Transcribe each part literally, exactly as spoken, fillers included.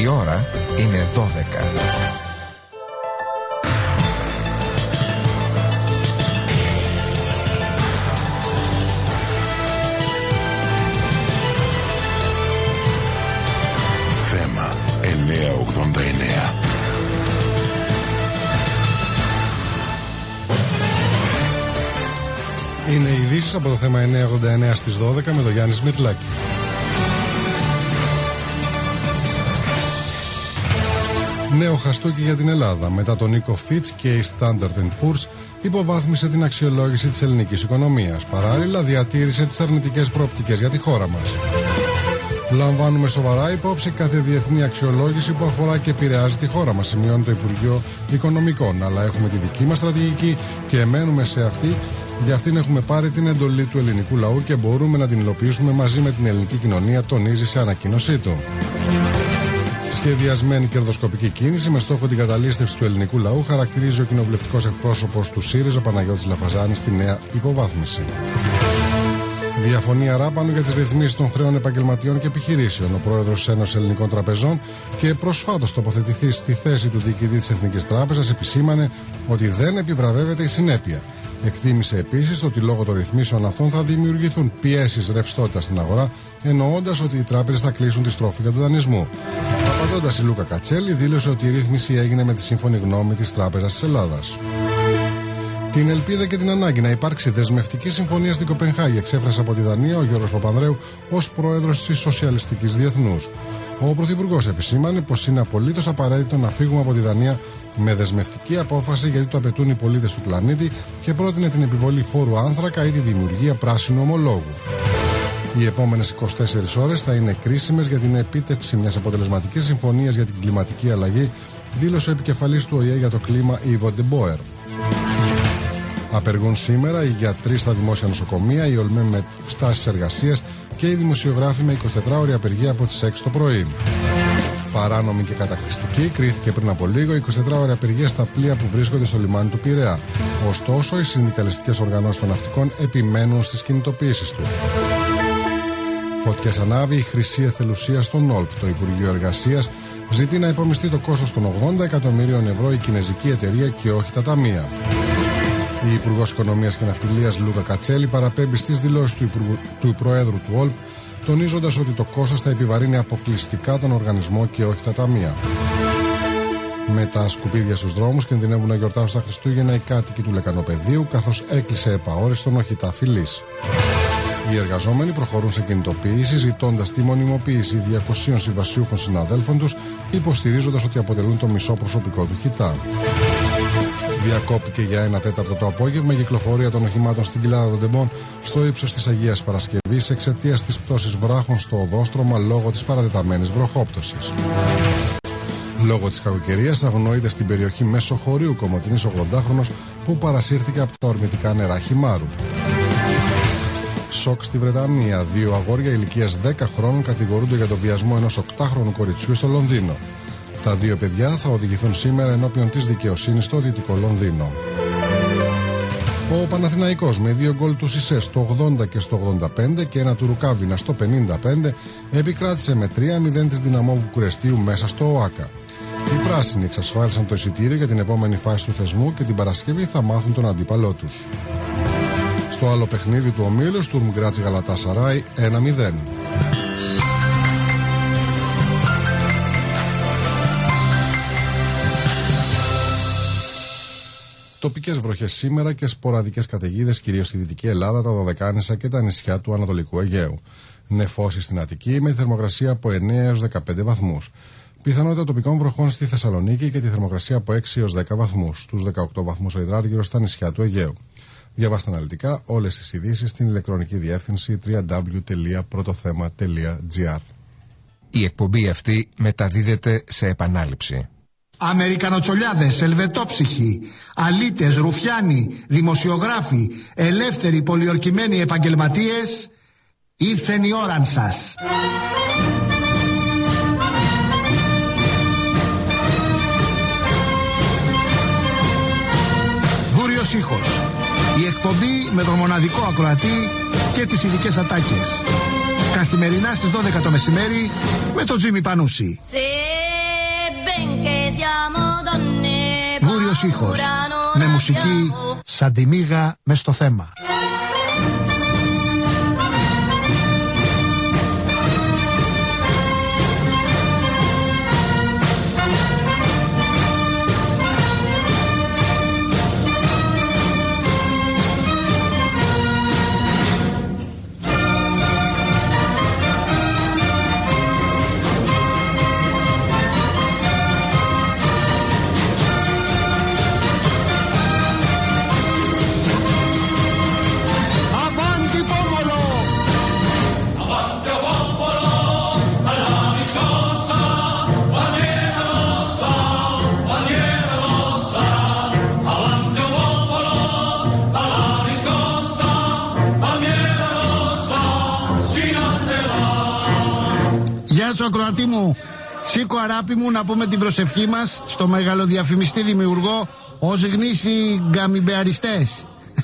Η ώρα είναι δώδεκα. Θέμα εννιακόσια ογδόντα εννέα. Είναι οι ειδήσεις από το θέμα εννιακόσια ογδόντα εννέα στις δώδεκα με τον Γιάννη Σμιτλάκη. Νέο χαστούκι για την Ελλάδα. Μετά τον Νίκο Φιτς και η Standard and Poor's υποβάθμισε την αξιολόγηση της ελληνικής οικονομίας. Παράλληλα διατήρησε τις αρνητικές προοπτικές για τη χώρα μας. Λαμβάνουμε σοβαρά υπόψη κάθε διεθνή αξιολόγηση που αφορά και επηρεάζει τη χώρα μας, σημειώνει το Υπουργείο Οικονομικών. Αλλά έχουμε τη δική μας στρατηγική και μένουμε σε αυτή. Για αυτήν έχουμε πάρει την εντολή του ελληνικού λαού και μπορούμε να την υλοποιήσουμε μαζί με την ελληνική κοινωνία, τονίζει σε ανακοίνωσή του. Σχεδιασμένη κερδοσκοπική κίνηση με στόχο την καταλήστευση του ελληνικού λαού, χαρακτηρίζει ο κοινοβουλευτικός εκπρόσωπος του ΣΥΡΙΖΑ Παναγιώτης Λαφαζάνης στη νέα υποβάθμιση. Διαφωνία ράπανου για τις ρυθμίσεις των χρέων επαγγελματιών και επιχειρήσεων. Ο πρόεδρος της Ένωσης Ελληνικών Τραπεζών και προσφάτως τοποθετηθεί στη θέση του διοικητή της Εθνικής Τράπεζας επισήμανε ότι δεν επιβραβεύεται η συνέπεια. Εκτίμησε επίσης ότι λόγω των ρυθμίσεων αυτών θα δημιουργηθούν πιέσεις ρευστότητας στην αγορά, εννοώντας ότι οι τράπεζες θα κλείσουν τη στρόφιγγα του δανεισμού. Απαντώντας, η Λούκα Κατσέλη δήλωσε ότι η ρύθμιση έγινε με τη σύμφωνη γνώμη της Τράπεζας της Ελλάδας. Την ελπίδα και την ανάγκη να υπάρξει δεσμευτική συμφωνία στην Κοπενχάγη εξέφρασε από τη Δανία ο Γιώργος Παπανδρέου ως πρόεδρος της Σοσιαλιστικής Διεθνούς. Ο Πρωθυπουργός επισήμανε πως είναι απολύτως απαραίτητο να φύγουμε από τη Δανία με δεσμευτική απόφαση γιατί το απαιτούν οι πολίτες του πλανήτη και πρότεινε την επιβολή φόρου άνθρακα ή τη δημιουργία πράσινου ομολόγου. Οι επόμενες είκοσι τέσσερις ώρες θα είναι κρίσιμες για την επίτευξη μιας αποτελεσματικής συμφωνίας για την κλιματική αλλαγή, δήλωσε ο επικεφαλής του Ο Η Ε για το κλίμα Ιβο Ντεμπόερ. Απεργούν σήμερα οι γιατροί στα δημόσια νοσοκομεία, οι ΟΛΜΕ με στάσεις εργασίας και οι δημοσιογράφοι με εικοσιτετράωρη απεργία από τις έξι το πρωί. Παράνομη και καταχρηστική κρίθηκε πριν από λίγο η εικοσιτετράωρη απεργία στα πλοία που βρίσκονται στο λιμάνι του Πειραιά. Ωστόσο, οι συνδικαλιστικές οργανώσεις των ναυτικών επιμένουν στις κινητοποιήσεις τους. Φωτιές ανάβει η χρυσή εθελουσία στον Όλπ. Το Υπουργείο Εργασίας ζητεί να υπομειστεί το κόστος των ογδόντα εκατομμύριων ευρώ η κινεζική εταιρεία και όχι τα ταμεία. Η Υπουργός Οικονομίας και Ναυτιλίας Λούκα Κατσέλη παραπέμπει στις δηλώσεις του, Υπουργου... του Προέδρου του Όλπ, τονίζοντας ότι το κόστος θα επιβαρύνει αποκλειστικά τον οργανισμό και όχι τα ταμεία. Με τα σκουπίδια στους δρόμους κινδυνεύουν να γιορτάσουν στα Χριστούγεννα οι κάτοικοι του Λεκανοπεδίου, καθώς έκλεισε επαόριστον οχητά φυλής. Οι εργαζόμενοι προχωρούν σε κινητοποίηση, ζητώντας τη μονιμοποίηση διακοσίων συμβασιούχων συναδέλφων τους, υποστηρίζοντας ότι αποτελούν το μισό προσωπικό του χιτά. Διακόπηκε για ένα τέταρτο το απόγευμα η κυκλοφορία των οχημάτων στην κοιλάδα των Τεμπών στο ύψος της Αγίας Παρασκευής εξαιτίας της πτώσης βράχων στο οδόστρωμα λόγω της παρατεταμένης βροχόπτωσης. Λόγω της κακοκαιρίας αγνοείται στην περιοχή Μεσοχωρίου Κομοτηνής ογδοντάχρονος που παρασύρθηκε από τα ορμητικά νερά Χιμάρου. Σοκ στη Βρετανία. Δύο αγόρια ηλικίας δέκα χρόνων κατηγορούνται για το βιασμό ενός οκτάχρονου κοριτσιού στο Λονδίνο. Τα δύο παιδιά θα οδηγηθούν σήμερα ενώπιον της δικαιοσύνης στο Δυτικό Λονδίνο. Ο Παναθηναϊκός με δύο γκολ του Σισέ στο ογδόντα και στο ογδόντα πέντε και ένα του Ρουκάβινα στο πενήντα πέντε επικράτησε με τρία μηδέν της Δυναμό Βουκουρεστίου μέσα στο ΟΑΚΑ. Οι πράσινοι εξασφάλισαν το εισιτήριο για την επόμενη φάση του θεσμού και την Παρασκευή θα μάθουν τον αντίπαλό τους. Στο άλλο παιχνίδι του ομίλου, Στουρμ Γκράτς Γαλατάσαράι ένα μηδέν. Τοπικές βροχές σήμερα και σποραδικές καταιγίδες κυρίως στη Δυτική Ελλάδα, τα Δωδεκάνησα και τα νησιά του Ανατολικού Αιγαίου. Νεφώσεις στην Αττική με θερμοκρασία από εννέα έως δεκαπέντε βαθμούς. Πιθανότητα τοπικών βροχών στη Θεσσαλονίκη και τη θερμοκρασία από έξι έως δέκα βαθμούς. Στους δεκαοκτώ βαθμούς ο υδράργυρος στα νησιά του Αιγαίου. Διαβάστε αναλυτικά όλες τις ειδήσεις στην ηλεκτρονική διεύθυνση double-u double-u double-u τελεία πρωτοθέμα τελεία gr. Η εκπομπή αυτή μεταδίδεται σε επανάληψη. Αμερικανοτσολιάδες, ελβετόψυχοι, αλήτες, ρουφιάνοι, δημοσιογράφοι, ελεύθεροι πολιορκημένοι επαγγελματίες, ήρθεν η ώρα σας. Βούριος ήχος. Η εκπομπή με τον μοναδικό ακροατή και τις ειδικές ατάκες. Καθημερινά στις δώδεκα το μεσημέρι με τον Τζίμι Πανούση. ωραίος ήχος, με μουσική σαν τη μύγα μες στο θέμα. Ακροατή μου, σήκω αράπη μου να πούμε την προσευχή μας στο μεγαλοδιαφημιστή δημιουργό ως γνήσιοι γκαμιμπεαριστές,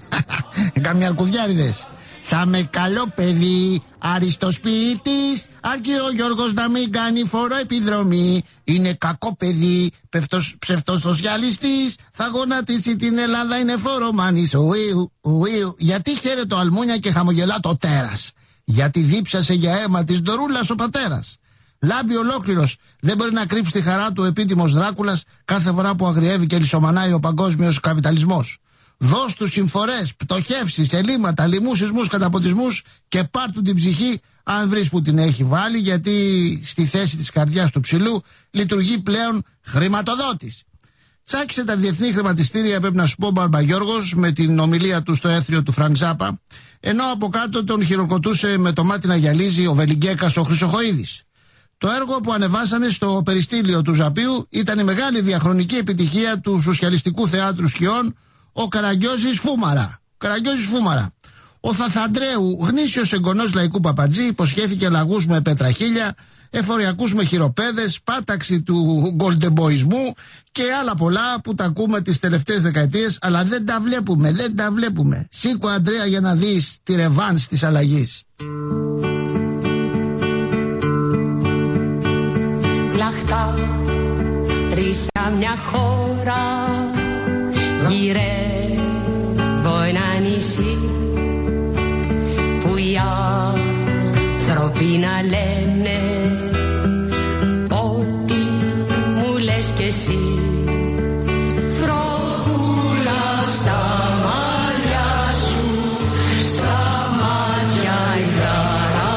γκαμιαρκουδιάριδες. Θα με καλό παιδί, αριστοσπίτης, αρκεί ο Γιώργος να μην κάνει φοροεπιδρομή. Είναι κακό παιδί, πευτος, ψευτοσοσιαλιστής, θα γονατίσει την Ελλάδα, είναι φορομάνης. Ουίου, ουίου. Γιατί χαίρεται ο Αλμούνια και χαμογελά το τέρας? Γιατί δίψασε για αίμα της Ντορούλας ο πατέρας. Λάμπει ολόκληρος, δεν μπορεί να κρύψει τη χαρά του ο επίτιμος Δράκουλας κάθε φορά που αγριεύει και λησομανάει ο παγκόσμιος καπιταλισμός. Δώσ' του συμφορές, πτωχεύσεις, ελλείμματα, λοιμούς, σεισμούς, καταποντισμούς και πάρ' του την ψυχή αν βρεις που την έχει βάλει, γιατί στη θέση της καρδιάς του ψηλού λειτουργεί πλέον χρηματοδότης. Τσάκισε τα διεθνή χρηματιστήρια, πρέπει να σου πω, Μπαρμπαγιώργος, με την ομιλία του στο έθριο του Φρανκ Ζάπα, ενώ από κάτω τον χειροκροτούσε με το μάτι να γυαλίζει ο Βελιγκέκας ο Χρυσοχοΐδης. Το έργο που ανεβάσανε στο περιστήλιο του Ζαπίου ήταν η μεγάλη διαχρονική επιτυχία του σοσιαλιστικού θεάτρου σκιών, ο Καραγκιόζης Φούμαρα. Καραγκιόζης Φούμαρα. Ο Θαθαντρέου, γνήσιος εγγονός λαϊκού παπατζή, υποσχέθηκε λαγούς με πετραχίλια, εφοριακούς με χειροπέδες, πάταξη του γκολντεμποϊσμού και άλλα πολλά που τα ακούμε τις τελευταίες δεκαετίες, αλλά δεν τα βλέπουμε, δεν τα βλέπουμε. Σήκω, Αντρέα, για να δεις τη ρεβάνς της αλλαγής. Λαχτά, ρίσα μια χώρα, γυρεύω ένα νησί που οι άνθρωποι να λένε ότι μου λες κι εσύ. Βροχούλα στα μάτια σου, στα μάτια η χαρά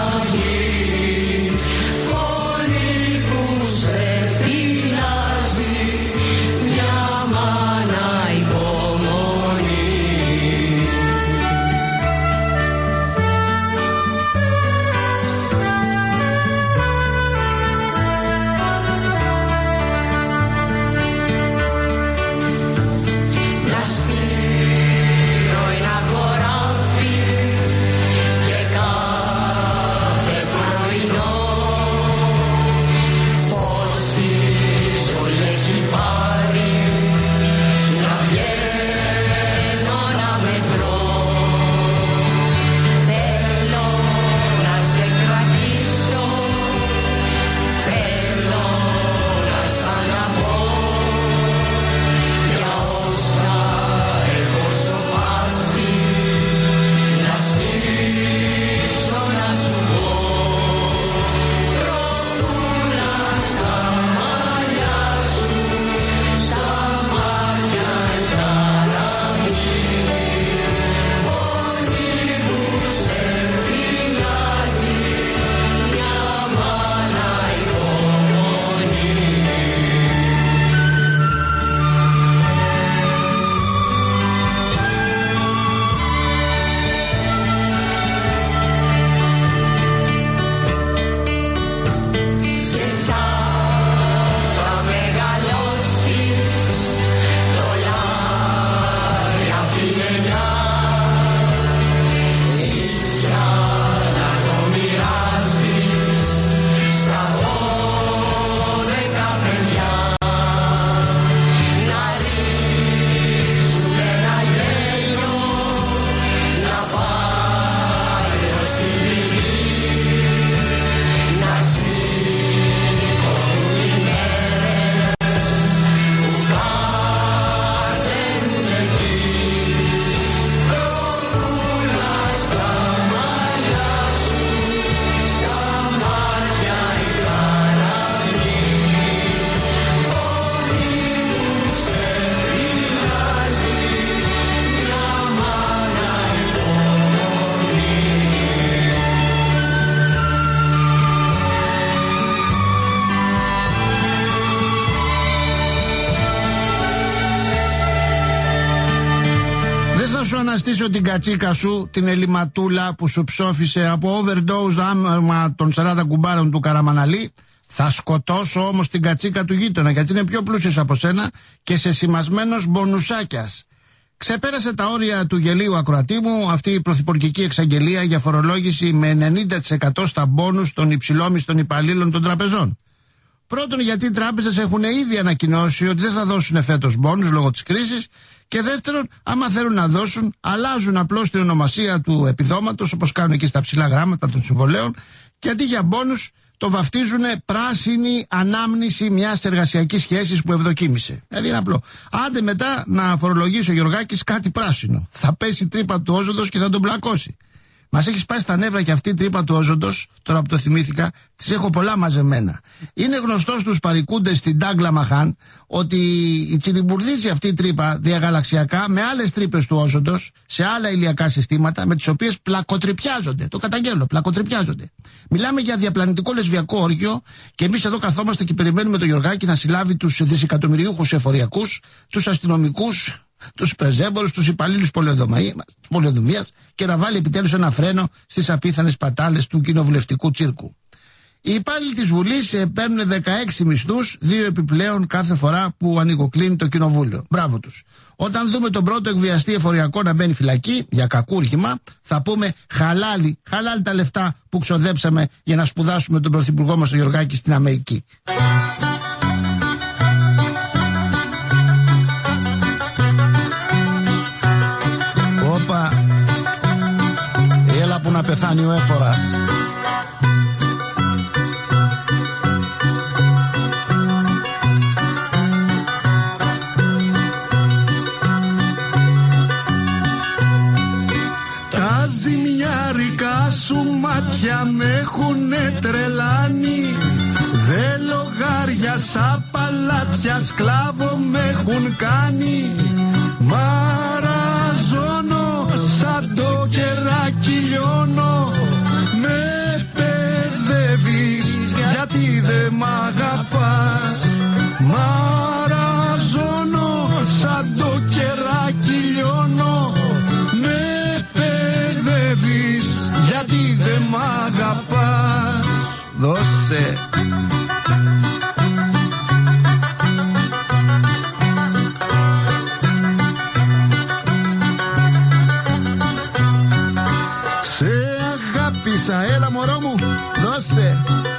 στήσω την κατσίκα σου, την Ελληματούλα που σου ψόφισε από overdose άμα των σαράντα κουμπάρων του Καραμαναλή. Θα σκοτώσω όμως την κατσίκα του γείτονα, γιατί είναι πιο πλούσιος από σένα και σε σημασμένος μπονουσάκιας. Ξεπέρασε τα όρια του γελίου ακροατή μου αυτή η πρωθυπουργική εξαγγελία για φορολόγηση με ενενήντα τοις εκατό στα μπόνους των υψηλόμισθων υπαλλήλων των τραπεζών. Πρώτον, γιατί οι τράπεζες έχουν ήδη ανακοινώσει ότι δεν θα δώσουν φέτος μπόνους λόγω της κρίσης. Και δεύτερον, άμα θέλουν να δώσουν, αλλάζουν απλώς την ονομασία του επιδόματος, όπως κάνουν και στα ψηλά γράμματα των συμβολέων, και αντί για μπόνους το βαφτίζουν πράσινη ανάμνηση μιας εργασιακής σχέσης που ευδοκίμησε. Δηλαδή είναι απλό. Άντε μετά να φορολογήσει ο Γιωργάκης κάτι πράσινο. Θα πέσει τρύπα του όζοντος και θα τον πλακώσει. Μας έχει σπάσει τα νεύρα και αυτή η τρύπα του όζοντος, τώρα που το θυμήθηκα, τις έχω πολλά μαζεμένα. Είναι γνωστό στους παρικούντες στην Ντάγκλα Μαχάν ότι η τσιριμπουρδίζει αυτή η τρύπα διαγαλαξιακά με άλλες τρύπες του όζοντος σε άλλα ηλιακά συστήματα με τις οποίες πλακοτρυπιάζονται. Το καταγγέλλω, πλακοτρυπιάζονται. Μιλάμε για διαπλανητικό λεσβιακό όργιο και εμείς εδώ καθόμαστε και περιμένουμε τον Γιωργάκη να συλλάβει τους δισεκατομμυριούχους εφοριακούς, τους αστυνομικούς, τους πρεζέμπορους, τους υπαλλήλους πολεοδομίας και να βάλει επιτέλους ένα φρένο στις απίθανες πατάλες του κοινοβουλευτικού τσίρκου. Οι υπάλληλοι της Βουλής ε, παίρνουν δεκαέξι μισθούς, δύο επιπλέον κάθε φορά που ανοιγοκλίνει το κοινοβούλιο. Μπράβο τους. Όταν δούμε τον πρώτο εκβιαστή εφοριακό να μπαίνει φυλακή για κακούργημα, θα πούμε χαλάλι, χαλάλι τα λεφτά που ξοδέψαμε για να σπουδάσουμε τον πρωθυπουργό μας τον Γιωργάκη στην Αμερική. Όπα, έλα που να πεθάνει ο έφορας. Τα ζημιάρικα σου μάτια με έχουνε τρελάνει. Δε λογάριασα παλάτια, σκλάβο με έχουν κάνει. Μαραζώνω σαν το κεράκι λιώνω. Με παιδεύεις γιατί δε μ' αγαπάς. Μαραζώνω σαν το κεράκι λιώνω. Με παιδεύεις γιατί δε μ' αγαπάς. Δώσε. Έλα μωρό μου, δώσε.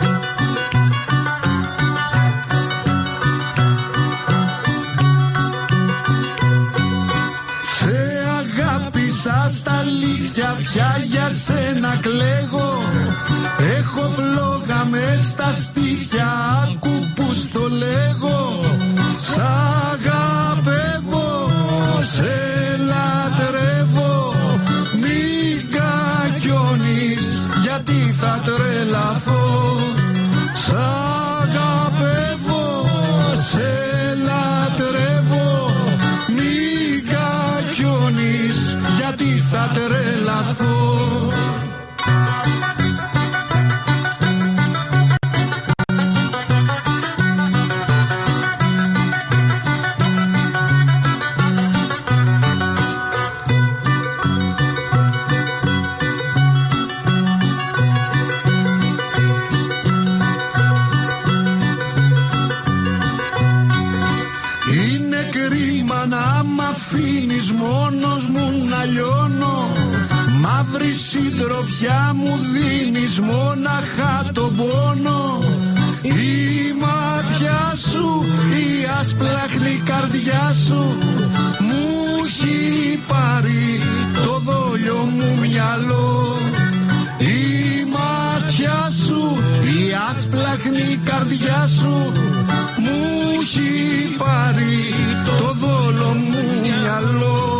Σε αγάπησα στα αλήθεια, πια για σένα κλαίγω. Έχω φλόγα μες στα στήθια, άκου που στο λέγω. Σ' αγαπεύω, σε λατρεύω. Μην κακιώνεις γιατί θα τρελαθώ. Σ' αγαπεύω, σε λατρεύω. Μην κακιώνεις γιατί θα τρελαθώ. Αφήνεις μόνος μου να λιώνω. Μαύρη συντροφιά μου δίνεις μόναχα τον πόνο. Η μάτια σου, η άσπλαχνη καρδιά σου μου έχει πάρει το δόλιο μου μυαλό. Η μάτια σου, η άσπλαχνη καρδιά σου μου έχει πάρει το δόλο μου μυαλό.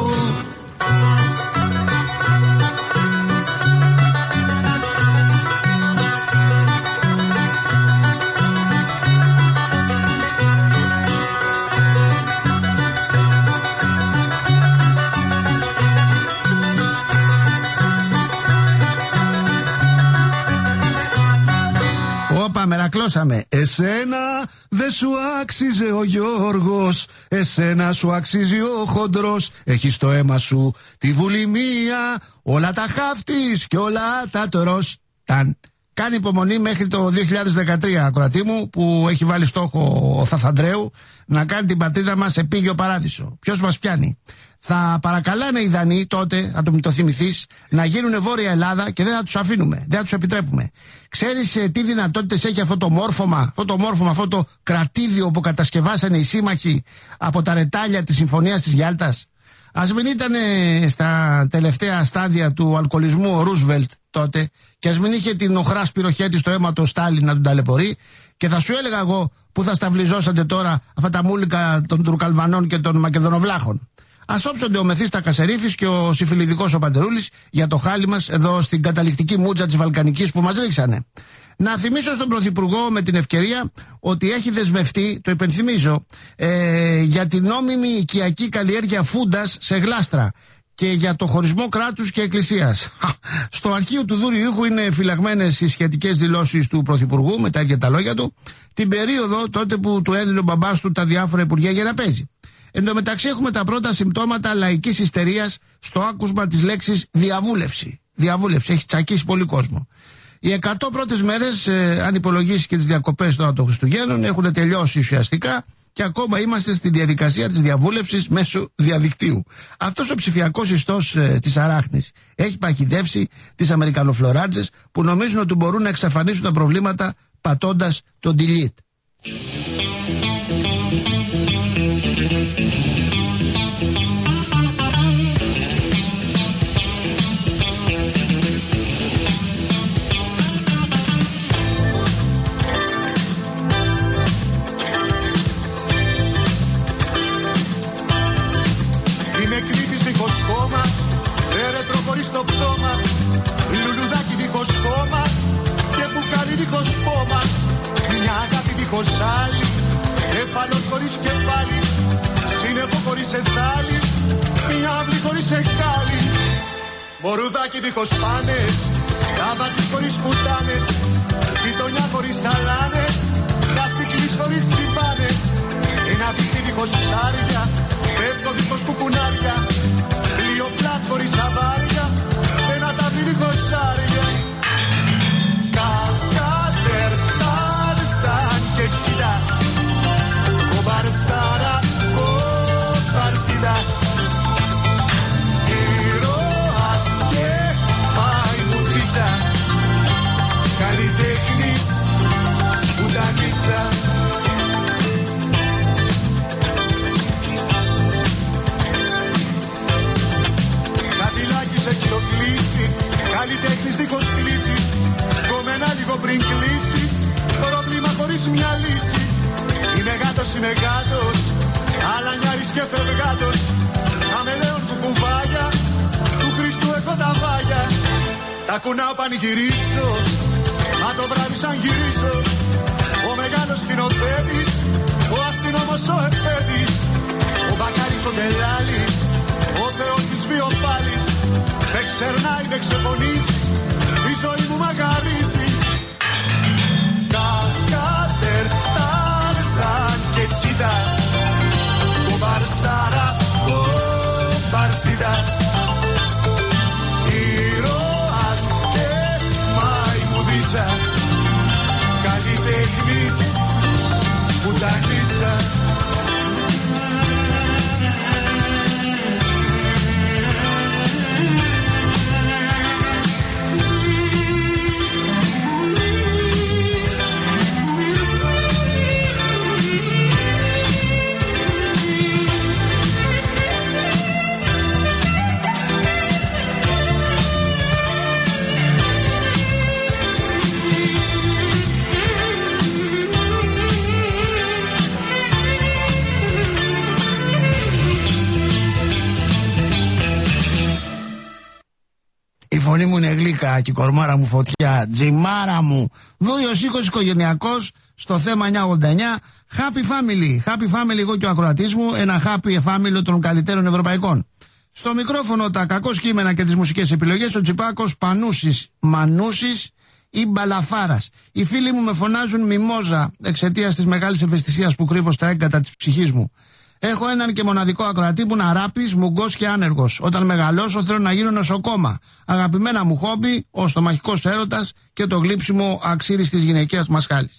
διαπιστώσαμε. Εσένα δεν σου άξιζε ο Γιώργος, εσένα σου αξίζει ο χοντρός. Έχεις στο αίμα σου τη βουλημία, όλα τα χάφτεις και όλα τα τρως. Ταν. Κάνει υπομονή μέχρι το δύο χιλιάδες δεκατρία, ακροατή μου, που έχει βάλει στόχο ο Θαθαντρέου να κάνει την πατρίδα μας επίγειο παράδεισο. Ποιος μας πιάνει? Θα παρακαλάνε οι Δανείοι τότε, να το, το θυμηθείς, να γίνουν Βόρεια Ελλάδα και δεν θα τους αφήνουμε, δεν θα τους επιτρέπουμε. Ξέρεις ε, τι δυνατότητες έχει αυτό το μόρφωμα, αυτό το μόρφωμα, αυτό το κρατήδιο που κατασκευάσανε οι σύμμαχοι από τα ρετάλια της Συμφωνίας της Γιάλτας? Ας μην ήταν στα τελευταία στάδια του αλκοολισμού ο Ρούσβελτ τότε, και ας μην είχε την οχρά σπυροχέτη στο αίμα του Στάλιν να τον ταλαιπωρεί, και θα σου έλεγα εγώ που θα σταυλιζόσατε τώρα αυτά τα μούλικα των Τουρκαλβανών και των Μακεδονοβλάχων. Ας όψονται ο Μεθύστα Κασερίφης και ο Συμφιλιδικός ο Παντερούλης για το χάλι μας εδώ στην καταληκτική μούτζα της Βαλκανικής που μας ρίξανε. Να θυμίσω στον Πρωθυπουργό με την ευκαιρία ότι έχει δεσμευτεί, το υπενθυμίζω, ε, για την νόμιμη οικιακή καλλιέργεια φούντας σε γλάστρα και για το χωρισμό κράτους και εκκλησίας. Στο αρχείο του Δούριου Ήχου είναι φυλαγμένες οι σχετικές δηλώσεις του Πρωθυπουργού, με τα ίδια τα λόγια του, την περίοδο τότε που του έδινε ο μπαμπάς του τα διάφορα υπουργεία για να παίζει. Εν τω μεταξύ έχουμε τα πρώτα συμπτώματα λαϊκής ιστερίας στο άκουσμα της λέξης διαβούλευση. Διαβούλευση, έχει τσακίσει πολύ κόσμο. Οι εκατό πρώτες μέρες, ε, αν υπολογίσει και τις διακοπές τώρα των Χριστουγέννων, έχουν τελειώσει ουσιαστικά και ακόμα είμαστε στη διαδικασία της διαβούλευσης μέσω διαδικτύου. Αυτός ο ψηφιακός ιστός ε, της αράχνης έχει παχυδεύσει τις αμερικανοφλωράτζες που νομίζουν ότι μπορούν να εξαφανίσουν τα προβλήματα πατώντας το delete. Στο πτώμα, λουλουδάκι δίχως χώμα και μπουκάλι δίχως πόμα. Μια αγάπη δίχως άλλη, κεφαλός χωρίς κεφάλι, σύννεφο χωρίς εθάλη, μια αυλή χωρίς εκχάλη. Μορουδάκι δίχως πάνες, καβάτσις χωρίς πουτάνες, γειτονιά χωρίς σαλάνες, κασικλής χωρίς τσιμπάνες. Ένα δίχτυ δίχως ψάρια, πέφτω δίχως κουκουνάρια, πλοίο πλάτ χωρίς αβάρια, ένα ταύρι δίχως σάρια. Κασκάτερ, τάρσαν και τσιτά, κομπαρσάρα, κομπαρσίδα, ήρωας και μαϊμουδίτσα, καλλιτέχνης πουτανίτσα. Έχει το κλείσει, καλλιτέχνης δίχως κλείσει, κομμένα λίγο πριν κλείσει, πρόβλημα χωρίς μια λύση. Είμαι γάτος, είμαι γάτος, αλανιάρης και φευγάτος, αμελέον του κουβάγια, του Χριστού έχω τα βάγια. Τα κουνάω πανηγυρίζω, μα το βράδυ σαν γυρίζω, ο μεγάλος σκηνοθέτης, ο αστυνόμος ο εφέτης, ο μπακάλης ο τελάλης, ο Θεός της βιοπάλης. Με ξερνάει, με ξεφωνίζει, η ζωή μου μαγαρίζει. Κασκάτερ, τάρζαν και τσίτα, κομπαρσάρα, κομπαρσίδα, ήρωας και μαϊμουδίτσα, καλλιτέχνης πουτανίτσα. Η φωνή μου είναι γλύκα και η κορμάρα μου φωτιά. Τζιμάρα μου. Δούριο Σίκος οικογενειακός στο θέμα εννιακόσια ογδόντα εννιά. Happy family. Happy family, εγώ και ο ακροατής μου. Ένα happy family των καλύτερων ευρωπαϊκών. Στο μικρόφωνο τα κακό κείμενα και τις μουσικές επιλογές ο Τσιπάκος Πανούσης Μανούσης. ή Μπαλαφάρας. Οι φίλοι μου με φωνάζουν μιμόζα εξαιτίας της μεγάλης ευαισθησίας που κρύβω στα έγκατα της ψυχής μου. Έχω έναν και μοναδικό ακροατή που είναι αράπης, μουγκός και άνεργος. Όταν μεγαλώσω θέλω να γίνω νοσοκόμα. Αγαπημένα μου χόμπι, ο στομαχικός έρωτας και το γλύψιμο αξίριστης γυναικείας μασχάλης.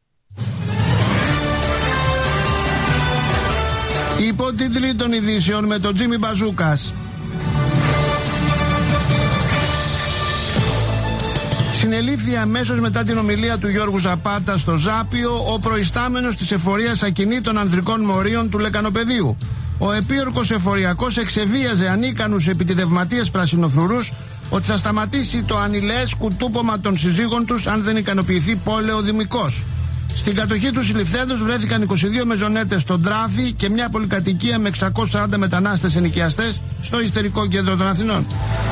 Υπότιτλοι των ειδήσεων με τον Τζίμι Μπαζούκας. Συνελήφθη αμέσως μετά την ομιλία του Γιώργου Ζαπάτα στο Ζάπιο ο προϊστάμενος της εφορίας ακινήτων ανδρικών μορίων του Λεκανοπεδίου. Ο επίορκος εφοριακός εξεβίαζε ανίκανους επιτιδευματίες πρασινοφρουρούς ότι θα σταματήσει το ανηλαίες κουτούπομα των συζύγων τους αν δεν ικανοποιηθεί πόλεο-δημικός. Στην κατοχή του συλληφθέντος βρέθηκαν είκοσι δύο μεζονέτες στον Τράφη και μια πολυκατοικία με εξακόσιους σαράντα μετανάστες ενοικιαστές στο Ιστερικό Κέντρο των Αθηνών.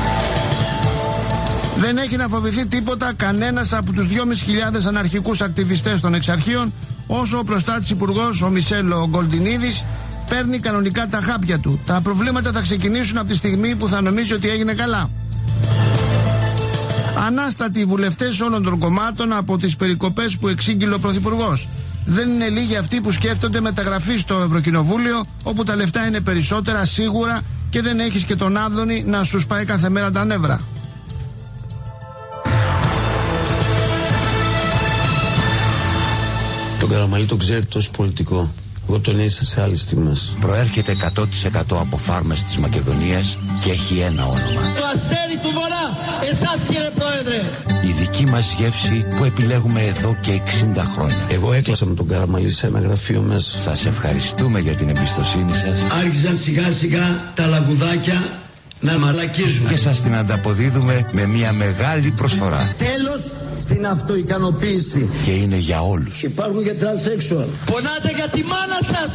Δεν έχει να φοβηθεί τίποτα κανένας από τους δυόμισι χιλιάδες αναρχικούς ακτιβιστές των εξαρχείων, όσο ο προστάτης υπουργός, ο Μισέλο Γκολτινίδης, παίρνει κανονικά τα χάπια του. Τα προβλήματα θα ξεκινήσουν από τη στιγμή που θα νομίζει ότι έγινε καλά. Ανάστατοι βουλευτές όλων των κομμάτων από τις περικοπές που εξήγηλε ο Πρωθυπουργός. Δεν είναι λίγοι αυτοί που σκέφτονται μεταγραφή στο Ευρωκοινοβούλιο, όπου τα λεφτά είναι περισσότερα σίγουρα και δεν έχεις και τον Άδωνη να σου σπάει κάθε μέρα τα νεύρα. Τον Καραμαλή τον ξέρει τόσο πολιτικό. Εγώ τον είδα σε άλλες στιγμές. Προέρχεται εκατό τοις εκατό από φάρμες της Μακεδονίας και έχει ένα όνομα. Το αστέρι του Βορρά, εσάς κύριε Πρόεδρε. Η δική μας γεύση που επιλέγουμε εδώ και εξήντα χρόνια. Εγώ έκλασα με τον Καραμαλή σε ένα γραφείο μέσα. Σας ευχαριστούμε για την εμπιστοσύνη σας. Άρχισαν σιγά σιγά τα λαγουδάκια να μαλακίζουν. Και σας την ανταποδίδουμε με μια μεγάλη προσφορά. Τέλος στην αυτοικανοποίηση. Και είναι για όλους. Υπάρχουν και τρανσέξουαλ. Πονάτε για τη μάνα σας.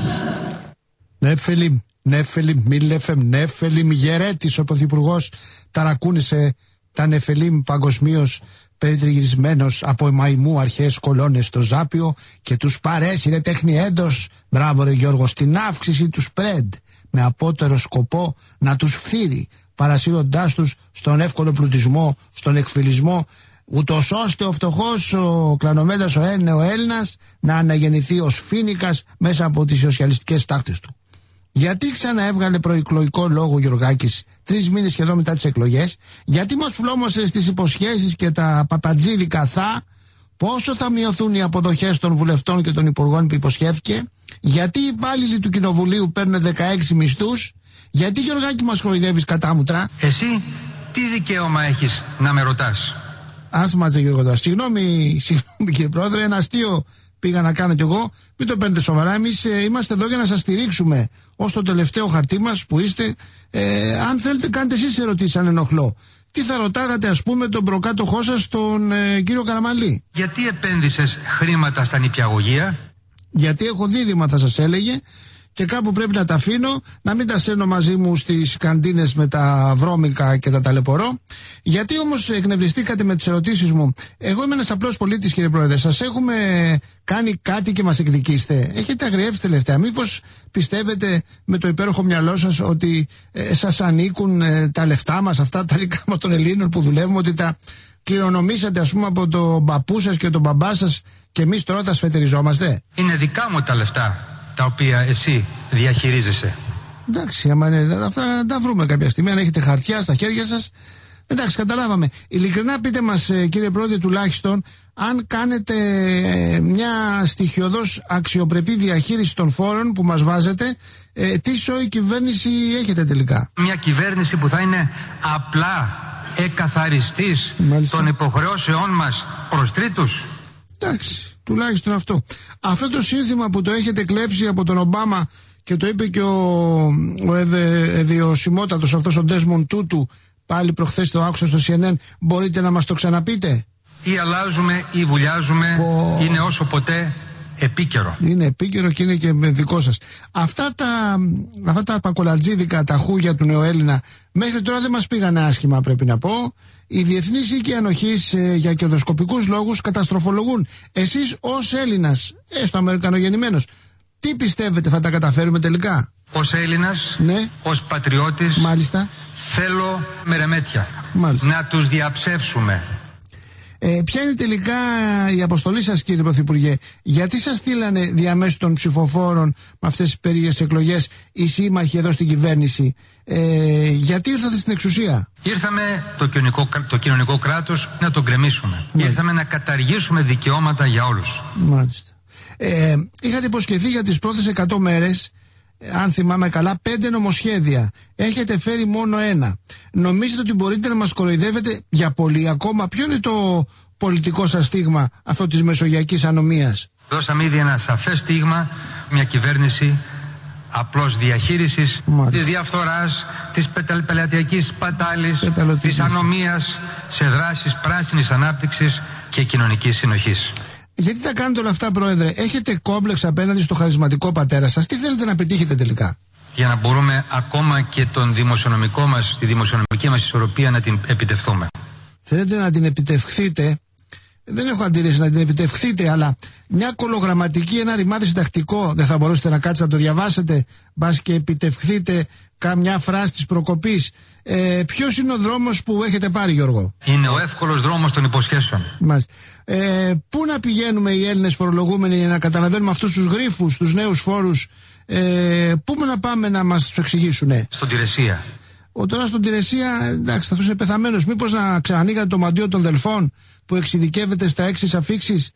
Νέφελιμ, Νέφελιμ, Μίλεφεμ, Νέφελιμ, γερέτης ο Πρωθυπουργός ταρακούνησε τα Νεφελίμ παγκοσμίως περιτριγυρισμένος από μαϊμού αρχαίες κολόνες στο Ζάπιο και τους παρέσυρε τέχνη έντος, μπράβο ρε Γιώργο, στην αύξηση του σπρέντ με απότερο σκοπό να τους φθείρει παρασύροντάς τους στον εύκολο πλουτισμό, στον εκφυλισμό, ούτως ώστε ο φτωχός, ο κλανομέντας, ο Έλληνας να αναγεννηθεί ως φοίνικας μέσα από τις σοσιαλιστικές τάχτες του. Γιατί ξαναέβγαλε προεκλογικό λόγο Γιωργάκης τρεις μήνες σχεδόν μετά τις εκλογές? Γιατί μας φλόμωσε στις υποσχέσεις και τα παπατζίδικα θα? Πόσο θα μειωθούν οι αποδοχές των βουλευτών και των υπουργών που υποσχέθηκε? Γιατί οι υπάλληλοι του Κοινοβουλίου παίρνουν δεκαέξι μισθούς? Γιατί, Γιωργάκη, μας χοηδεύεις κατάμουτρα? Εσύ τι δικαίωμα έχεις να με ρωτάς? Ας μας, Γιώργο, συγγνώμη, συγγνώμη κύριε Πρόεδρε, ένα αστείο πήγα να κάνω κι εγώ. Μην το παίρνετε σοβαρά. Εμείς ε, είμαστε εδώ για να σας στηρίξουμε ως το τελευταίο χαρτί μας που είστε. Ε, αν θέλετε, κάντε εσείς ερωτήσεις αν ενοχλώ. Τι θα ρωτάγατε, ας πούμε, τον προκάτοχό σας, τον ε, κύριο Καραμαλή? Γιατί επένδυσες χρήματα στα νηπιαγωγεία? Γιατί έχω δίδυμα, θα σας έλεγε, και κάπου πρέπει να τα αφήνω, να μην τα σένω μαζί μου στις καντίνες με τα βρώμικα και τα ταλαιπωρώ. Γιατί όμως εκνευριστήκατε με τις ερωτήσεις μου? Εγώ είμαι ένας απλός πολίτης, κύριε Πρόεδρε. Σας έχουμε κάνει κάτι και μας εκδικήσετε? Έχετε αγριεύσει τελευταία? Μήπως πιστεύετε με το υπέροχο μυαλό σας ότι ε, σας ανήκουν ε, τα λεφτά μας, αυτά τα δικά μας των Ελλήνων που δουλεύουμε, ότι τα κληρονομήσατε, ας πούμε, από τον παππού σας και τον μπαμπά σας και εμείς τώρα τα σφετεριζόμαστε? Είναι δικά μου τα λεφτά τα οποία εσύ διαχειρίζεσαι. Εντάξει, άμα είναι, αυτά τα βρούμε κάποια στιγμή. Αν έχετε χαρτιά στα χέρια σας, εντάξει, καταλάβαμε. Ειλικρινά πείτε μας, κύριε Πρόεδρε, τουλάχιστον αν κάνετε μια στοιχειοδός αξιοπρεπή διαχείριση των φόρων που μας βάζετε, ε, τι σοή κυβέρνηση έχετε τελικά? Μια κυβέρνηση που θα είναι απλά εκαθαριστής των υποχρεώσεών μας προς τρίτους. Εντάξει, τουλάχιστον αυτό. Αυτό το σύνθημα που το έχετε κλέψει από τον Ομπάμα και το είπε και ο, ο εδιοσημότατος αυτός ο Ντέσμον Τούτου, πάλι προχθές το άκουσα στο Σι Εν Εν, μπορείτε να μας το ξαναπείτε? Ή αλλάζουμε ή βουλιάζουμε, ο... είναι όσο ποτέ επίκαιρο. Είναι επίκαιρο και είναι και δικό σας. Αυτά τα, αυτά τα πακολατζίδικα, τα χούγια του νεοέλληνα, μέχρι τώρα δεν μας πήγανε άσχημα, πρέπει να πω. Οι διεθνείς οίκοι ανοχής ε, για κερδοσκοπικούς λόγους καταστροφολογούν. Εσείς ως Έλληνας, έστω Αμερικανογεννημένος, τι πιστεύετε, θα τα καταφέρουμε τελικά? Ως Έλληνας, ναι, ως πατριώτης, μάλιστα, θέλω με ρεμέτια μάλιστα να τους διαψεύσουμε. Ε, ποια είναι τελικά η αποστολή σας, κύριε Πρωθυπουργέ? Γιατί σας στείλανε διαμέσου των ψηφοφόρων με αυτές τις περίεργες εκλογές οι σύμμαχοι εδώ στην κυβέρνηση? Ε, γιατί ήρθατε στην εξουσία? Ήρθαμε το κοινωνικό, το κοινωνικό κράτος να τον γκρεμίσουμε. Ναι. Ήρθαμε να καταργήσουμε δικαιώματα για όλους. Μάλιστα. Ε, είχατε υποσχεθεί για τις πρώτες εκατό μέρες, αν θυμάμαι καλά, πέντε νομοσχέδια. Έχετε φέρει μόνο ένα. Νομίζετε ότι μπορείτε να μας κοροϊδεύετε για πολύ ακόμα? Ποιο είναι το πολιτικό σας στίγμα αυτό της μεσογειακής ανομίας? Δώσαμε ήδη ένα σαφές στίγμα, μια κυβέρνηση απλώς διαχείρισης, Μάλιστα. της διαφθοράς, της πελατειακής πατάλης, της ανομίας σε δράσεις πράσινης ανάπτυξης και κοινωνικής συνοχής. Γιατί τα κάνετε όλα αυτά, Πρόεδρε? Έχετε κόμπλεξ απέναντι στο χαρισματικό πατέρα σας? Τι θέλετε να πετύχετε τελικά? Για να μπορούμε ακόμα και τον δημοσιονομικό μας, τη δημοσιονομική μας ισορροπία να την επιτευχθούμε. Θέλετε να την επιτευχθείτε? Δεν έχω αντίρρηση να την επιτευχθείτε, αλλά μια κολογραμματική, ένα ρημάδι συντακτικό δεν θα μπορούσατε να κάτσετε να το διαβάσετε, μπας και επιτευχθείτε καμιά φράση της προκοπής? Ε, ποιος είναι ο δρόμος που έχετε πάρει, Γιώργο? Είναι ο εύκολος δρόμος των υποσχέσεων. Μάλιστα. Ε, πού να πηγαίνουμε οι Έλληνες φορολογούμενοι για να καταλαβαίνουμε αυτούς τους γρίφους, τους νέους φόρους? Ε, πού να πάμε να μας τους εξηγήσουνε? Στον Τηρεσία. Ο, τώρα στον Τηρεσία, εντάξει, θα είναι πεθαμένος. Μήπως να ξανανοίγατε το μαντίο των Δελφών που εξειδικεύεται στα έξι αφίξεις?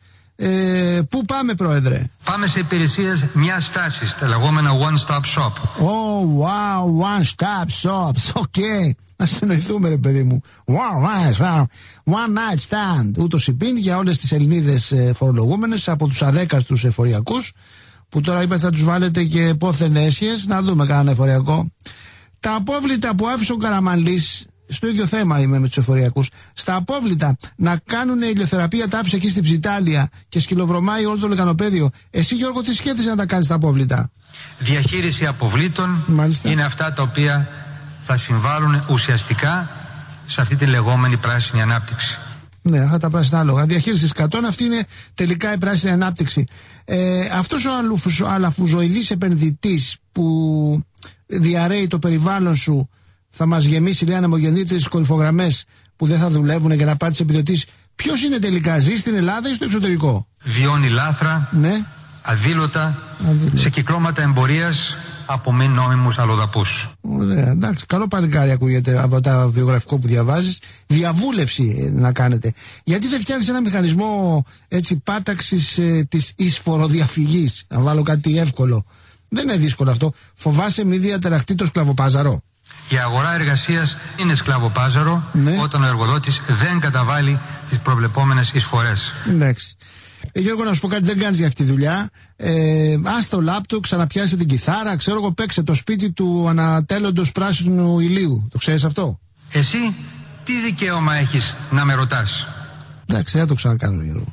Ε, πού πάμε, Πρόεδρε? Πάμε σε υπηρεσίες μιας τάσης, τα λεγόμενα one-stop shop. Oh, wow, one-stop shops, ok. Να συνοηθούμε, ρε παιδί μου. Wow, nice, wow. One night stand. Ούτως υπήν για όλες τις Ελληνίδες ε, φορολογούμενες από τους αδέκαστους εφοριακούς, που τώρα είπατε θα τους βάλετε και πόθεν έσχες. Να δούμε κανένα εφοριακό. Τα απόβλητα που άφησε ο Καραμανλής, στο ίδιο θέμα είμαι με τους εφοριακούς, στα απόβλητα να κάνουν ηλιοθεραπεία, τα άφησε εκεί στην Ψιτάλια και σκυλοβρωμάει όλο το λεκανοπέδιο. Εσύ, Γιώργο, τι σκέφτεσαι να τα κάνεις τα απόβλητα? Διαχείριση αποβλήτων. Μάλιστα. Είναι αυτά τα οποία θα συμβάλλουν ουσιαστικά σε αυτή τη λεγόμενη πράσινη ανάπτυξη. Ναι, αυτά τα πράσινα άλογα. Διαχείριση σκατών, αυτή είναι τελικά η πράσινη ανάπτυξη. Ε, αυτός ο αλαφουζοειδής επενδυτής που διαρρέει το περιβάλλον σου θα μας γεμίσει, λέει, ανεμογεννήτριες κορυφογραμμές που δεν θα δουλεύουν για να πάρει τις επιδοτήσεις. Ποιος είναι τελικά? Ζει στην Ελλάδα ή στο εξωτερικό? Βιώνει λάθρα, ναι. αδήλωτα, αδήλωτα, σε κυκλώματα εμπορίας από μη νόμιμους αλλοδαπούς. Ωραία, εντάξει, καλό παλικάρι ακούγεται από τα βιογραφικό που διαβάζεις. Διαβούλευση να κάνετε. Γιατί δεν φτιάχνεις ένα μηχανισμό έτσι πάταξης ε, της εισφοροδιαφυγής? Να βάλω κάτι εύκολο. Δεν είναι δύσκολο αυτό. Φοβάσαι μη διαταραχτεί το σκλαβοπάζαρο? Η αγορά εργασίας είναι σκλαβοπάζαρο, ναι, όταν ο εργοδότης δεν καταβάλει τις προβλεπόμενες εισφορές. Εντάξει. Ε, Γιώργο, να σου πω κάτι, δεν κάνεις για αυτή τη δουλειά. Ε, ας το λάπτοπ, ξαναπιάσε την κιθάρα, ξέρω εγώ, παίξε το σπίτι του ανατέλλοντος πράσινου ηλίου. Το ξέρεις αυτό? Εσύ τι δικαίωμα έχεις να με ρωτάς? Εντάξει, δεν το ξανακάνω, Γιώργο.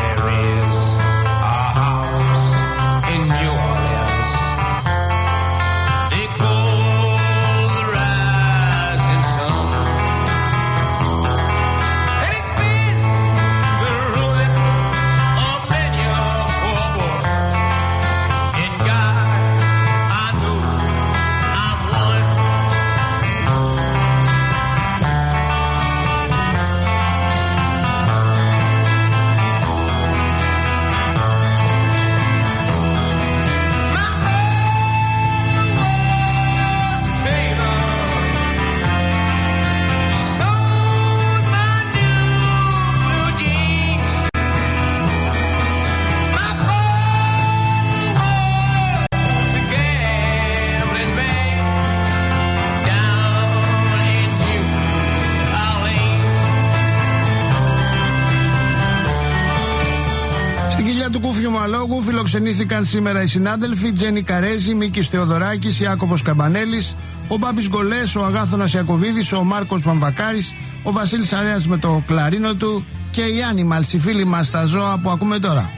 Αλόγου φιλοξενήθηκαν σήμερα οι συνάδελφοι Τζένι Καρέζη, Μίκης Θεοδωράκης, Ιάκωβος Καμπανέλης, ο Μπάμπης Γκολές, ο Αγάθωνας Ιακωβίδης, ο Μάρκος Βαμβακάρης, ο Βασίλης Αρέας με το κλαρίνο του και οι Animals, οι φίλοι μας τα ζώα που ακούμε τώρα.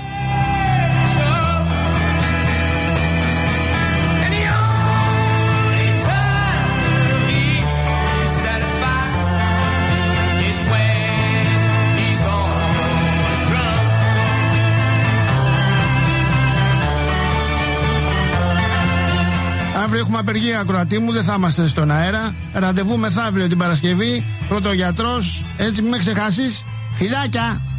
Αύριο έχουμε απεργία, ακροατή μου, δεν θα είμαστε στον αέρα. Ραντεβού μεθαύριο την Παρασκευή. Πρώτο γιατρός, έτσι μην με ξεχάσεις. Φιδάκια.